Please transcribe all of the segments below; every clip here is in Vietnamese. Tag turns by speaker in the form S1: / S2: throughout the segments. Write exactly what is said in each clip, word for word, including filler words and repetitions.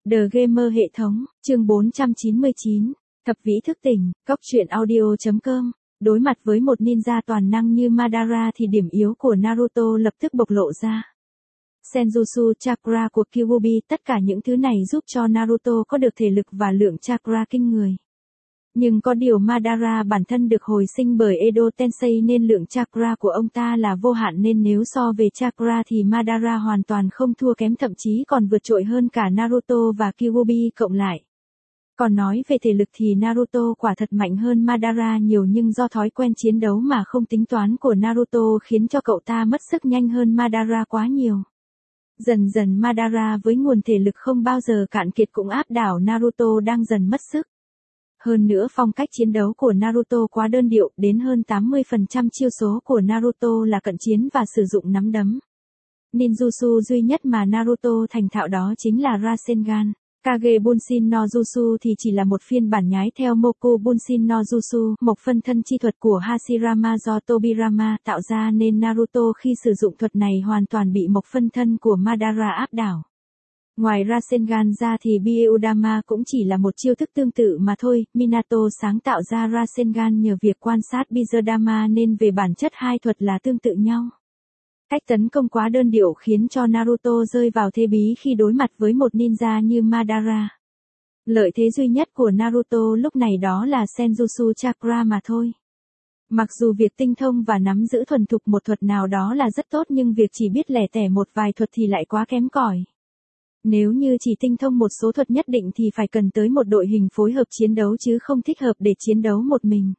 S1: The Gamer hệ thống, chương bốn trăm chín mươi chín, thập vĩ thức tỉnh, cốc truyện audio chấm com. Đối mặt với một ninja toàn năng như Madara thì điểm yếu của Naruto lập tức bộc lộ ra. Senjutsu Chakra của Kyuubi, tất cả những thứ này giúp cho Naruto có được thể lực và lượng chakra kinh người. Nhưng có điều Madara bản thân được hồi sinh bởi Edo Tensei nên lượng chakra của ông ta là vô hạn, nên nếu so về chakra thì Madara hoàn toàn không thua kém, thậm chí còn vượt trội hơn cả Naruto và Kyuubi cộng lại. Còn nói về thể lực thì Naruto quả thật mạnh hơn Madara nhiều, nhưng do thói quen chiến đấu mà không tính toán của Naruto khiến cho cậu ta mất sức nhanh hơn Madara quá nhiều. Dần dần Madara với nguồn thể lực không bao giờ cạn kiệt cũng áp đảo Naruto đang dần mất sức. Hơn nữa phong cách chiến đấu của Naruto quá đơn điệu, đến hơn tám mươi phần trăm chiêu số của Naruto là cận chiến và sử dụng nắm đấm. Ninjutsu duy nhất mà Naruto thành thạo đó chính là Rasengan. Kage Bunshin no Jutsu thì chỉ là một phiên bản nhái theo Moku Bunshin no Jutsu, một phân thân chi thuật của Hashirama do Tobirama tạo ra, nên Naruto khi sử dụng thuật này hoàn toàn bị một phân thân của Madara áp đảo. Ngoài Rasengan ra thì Byaudama cũng chỉ là một chiêu thức tương tự mà thôi. Minato sáng tạo ra Rasengan nhờ việc quan sát Byaudama nên về bản chất hai thuật là tương tự nhau. Cách tấn công quá đơn điệu khiến cho Naruto rơi vào thế bí khi đối mặt với một ninja như Madara. Lợi thế duy nhất của Naruto lúc này đó là Senjutsu Chakra mà thôi. Mặc dù việc tinh thông và nắm giữ thuần thục một thuật nào đó là rất tốt, nhưng việc chỉ biết lẻ tẻ một vài thuật thì lại quá kém cỏi. Nếu như chỉ tinh thông một số thuật nhất định thì phải cần tới một đội hình phối hợp chiến đấu chứ không thích hợp để chiến đấu một mình.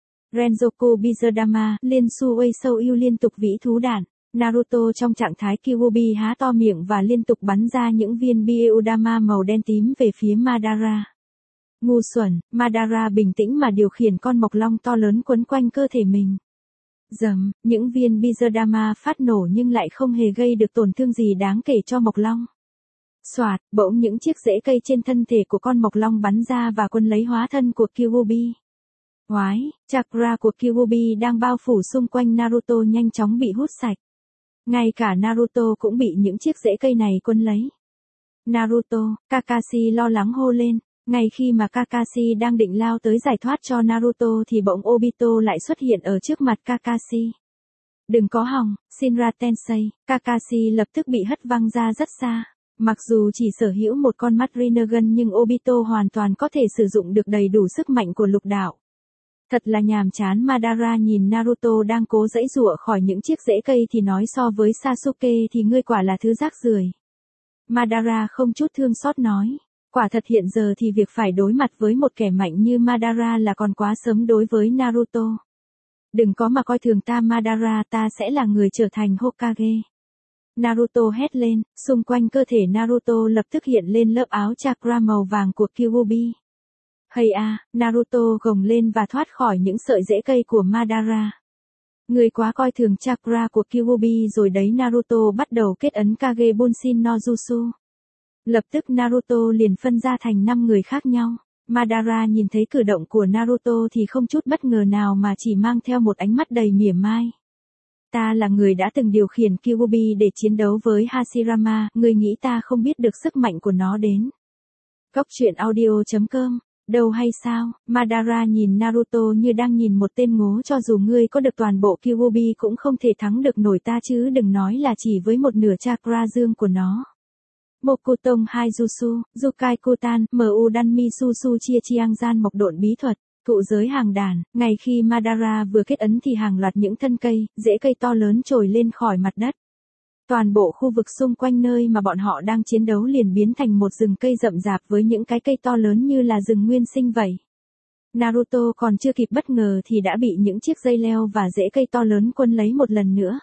S1: Rengoku Byaudama, Liên Su Sâu yêu liên tục vĩ thú đạn. Naruto trong trạng thái Kyuubi há to miệng và liên tục bắn ra những viên Byaudama màu đen tím về phía Madara. Ngu xuẩn, Madara bình tĩnh mà điều khiển con mộc long to lớn quấn quanh cơ thể mình. Dầm, những viên Byaudama phát nổ nhưng lại không hề gây được tổn thương gì đáng kể cho mộc long. Soạt, bỗng những chiếc rễ cây trên thân thể của con mộc long bắn ra và quấn lấy hóa thân của Kyuubi. Oái, chakra của Kyuubi đang bao phủ xung quanh Naruto nhanh chóng bị hút sạch. Ngay cả Naruto cũng bị những chiếc rễ cây này quấn lấy. Naruto, Kakashi lo lắng hô lên. Ngay khi mà Kakashi đang định lao tới giải thoát cho Naruto thì bỗng Obito lại xuất hiện ở trước mặt Kakashi. Đừng có hòng, Shinra Tensei. Kakashi lập tức bị hất văng ra rất xa. Mặc dù chỉ sở hữu một con mắt Rinnegan nhưng Obito hoàn toàn có thể sử dụng được đầy đủ sức mạnh của lục đạo. Thật là nhàm chán. Madara nhìn Naruto đang cố giãy giụa khỏi những chiếc rễ cây thì nói, so với Sasuke thì ngươi quả là thứ rác rưởi. Madara không chút thương xót nói. Quả thật hiện giờ thì việc phải đối mặt với một kẻ mạnh như Madara là còn quá sớm đối với Naruto. Đừng có mà coi thường ta Madara, ta sẽ là người trở thành Hokage. Naruto hét lên, xung quanh cơ thể Naruto lập tức hiện lên lớp áo chakra màu vàng của Kyuubi. Hay a, Naruto gồng lên và thoát khỏi những sợi rễ cây của Madara. Người quá coi thường chakra của Kyuubi rồi đấy. Naruto bắt đầu kết ấn Kage Bunshin no Jutsu. Lập tức Naruto liền phân ra thành năm người khác nhau. Madara nhìn thấy cử động của Naruto thì không chút bất ngờ nào mà chỉ mang theo một ánh mắt đầy mỉa mai. Ta là người đã từng điều khiển Kyuubi để chiến đấu với Hashirama, ngươi nghĩ ta không biết được sức mạnh của nó đến. Cốc truyện audio chấm com. Đâu hay sao, Madara nhìn Naruto như đang nhìn một tên ngố, cho dù ngươi có được toàn bộ Kyuubi cũng không thể thắng được nổi ta chứ đừng nói là chỉ với một nửa chakra dương của nó. Mokutong hai Jutsu, Jukai Kutan, Mu Danmi Susu chia chiang gian mộc độn bí thuật, thụ giới hàng đàn. Ngay khi Madara vừa kết ấn thì hàng loạt những thân cây, rễ cây to lớn trồi lên khỏi mặt đất. Toàn bộ khu vực xung quanh nơi mà bọn họ đang chiến đấu liền biến thành một rừng cây rậm rạp với những cái cây to lớn như là rừng nguyên sinh vậy. Naruto còn chưa kịp bất ngờ thì đã bị những chiếc dây leo và rễ cây to lớn quấn lấy một lần nữa.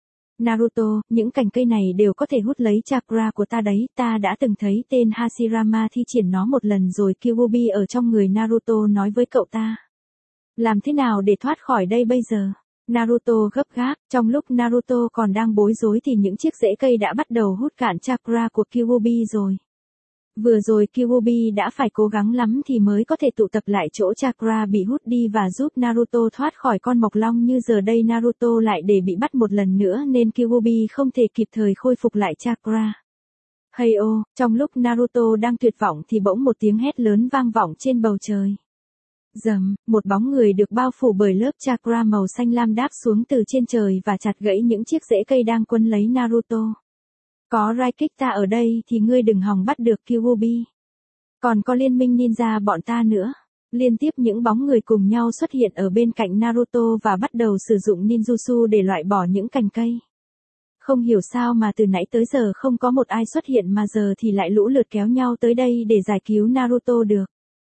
S1: Naruto, những cành cây này đều có thể hút lấy chakra của ta đấy, ta đã từng thấy tên Hashirama thi triển nó một lần rồi. Kyuubi ở trong người Naruto nói với cậu ta. Làm thế nào để thoát khỏi đây bây giờ? Naruto gấp gáp, trong lúc Naruto còn đang bối rối thì những chiếc rễ cây đã bắt đầu hút cạn chakra của Kyuubi rồi. Vừa rồi Kyuubi đã phải cố gắng lắm thì mới có thể tụ tập lại chỗ chakra bị hút đi và giúp Naruto thoát khỏi con mộc long, như giờ đây Naruto lại để bị bắt một lần nữa nên Kyuubi không thể kịp thời khôi phục lại chakra. Heyo, trong lúc Naruto đang tuyệt vọng thì bỗng một tiếng hét lớn vang vọng trên bầu trời. Rầm, một bóng người được bao phủ bởi lớp chakra màu xanh lam đáp xuống từ trên trời và chặt gãy những chiếc rễ cây đang quấn lấy Naruto. Có Raikita ở đây thì ngươi đừng hòng bắt được Kyuubi. Còn có liên minh ninja bọn ta nữa. Liên tiếp những bóng người cùng nhau xuất hiện ở bên cạnh Naruto và bắt đầu sử dụng ninjutsu để loại bỏ những cành cây. Không hiểu sao mà từ nãy tới giờ không có một ai xuất hiện mà giờ thì lại lũ lượt kéo nhau tới đây để giải cứu Naruto được.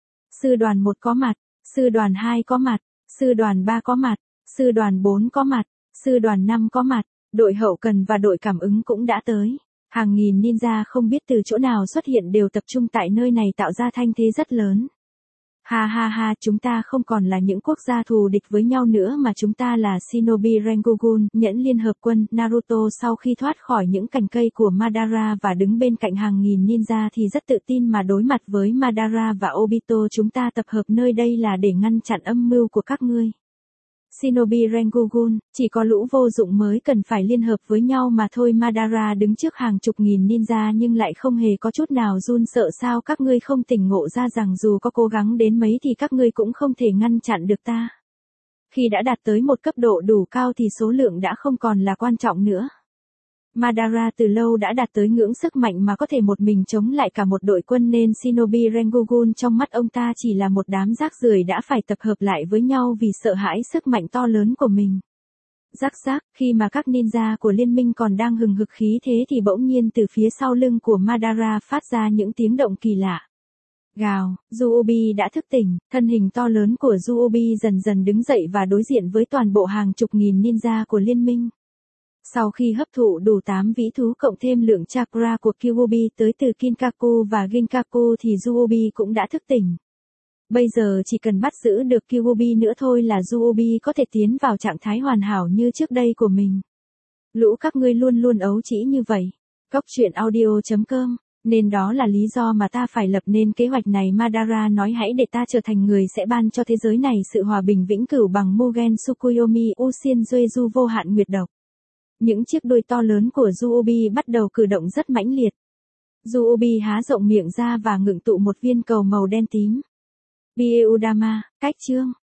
S1: Sư đoàn một có mặt, sư đoàn hai có mặt, sư đoàn ba có mặt, sư đoàn bốn có mặt, sư đoàn năm có mặt, đội hậu cần và đội cảm ứng cũng đã tới. Hàng nghìn ninja không biết từ chỗ nào xuất hiện đều tập trung tại nơi này tạo ra thanh thế rất lớn. Ha ha ha, chúng ta không còn là những quốc gia thù địch với nhau nữa mà chúng ta là Shinobi Rengogun, nhẫn liên hợp quân. Naruto sau khi thoát khỏi những cành cây của Madara và đứng bên cạnh hàng nghìn ninja thì rất tự tin mà đối mặt với Madara và Obito. Chúng ta tập hợp nơi đây là để ngăn chặn âm mưu của các ngươi. Shinobi Rengogun, chỉ có lũ vô dụng mới cần phải liên hợp với nhau mà thôi. Madara đứng trước hàng chục nghìn ninja nhưng lại không hề có chút nào run sợ. Sao các ngươi không tỉnh ngộ ra rằng dù có cố gắng đến mấy thì các ngươi cũng không thể ngăn chặn được ta. Khi đã đạt tới một cấp độ đủ cao thì số lượng đã không còn là quan trọng nữa. Madara từ lâu đã đạt tới ngưỡng sức mạnh mà có thể một mình chống lại cả một đội quân nên Shinobi Rengogun trong mắt ông ta chỉ là một đám rác rưởi đã phải tập hợp lại với nhau vì sợ hãi sức mạnh to lớn của mình. Rắc rắc, khi mà các ninja của liên minh còn đang hừng hực khí thế thì bỗng nhiên từ phía sau lưng của Madara phát ra những tiếng động kỳ lạ. Gào, Zuobi đã thức tỉnh, thân hình to lớn của Zuobi dần dần đứng dậy và đối diện với toàn bộ hàng chục nghìn ninja của liên minh. Sau khi hấp thụ đủ tám vĩ thú cộng thêm lượng chakra của Kyuubi tới từ Kinkaku và Ginkaku thì Zuobi cũng đã thức tỉnh. Bây giờ chỉ cần bắt giữ được Kyuubi nữa thôi là Zuobi có thể tiến vào trạng thái hoàn hảo như trước đây của mình. Lũ các ngươi luôn luôn ấu trĩ như vậy. Cóc truyện audio chấm com, nên đó là lý do mà ta phải lập nên kế hoạch này. Madara nói hãy để ta trở thành người sẽ ban cho thế giới này sự hòa bình vĩnh cửu bằng Mugen Tsukuyomi Ushien Jueju vô hạn nguyệt độc. Những chiếc đuôi to lớn của Zuobi bắt đầu cử động rất mãnh liệt. Zuobi há rộng miệng ra và ngưng tụ một viên cầu màu đen tím. Bieudama, cách chương.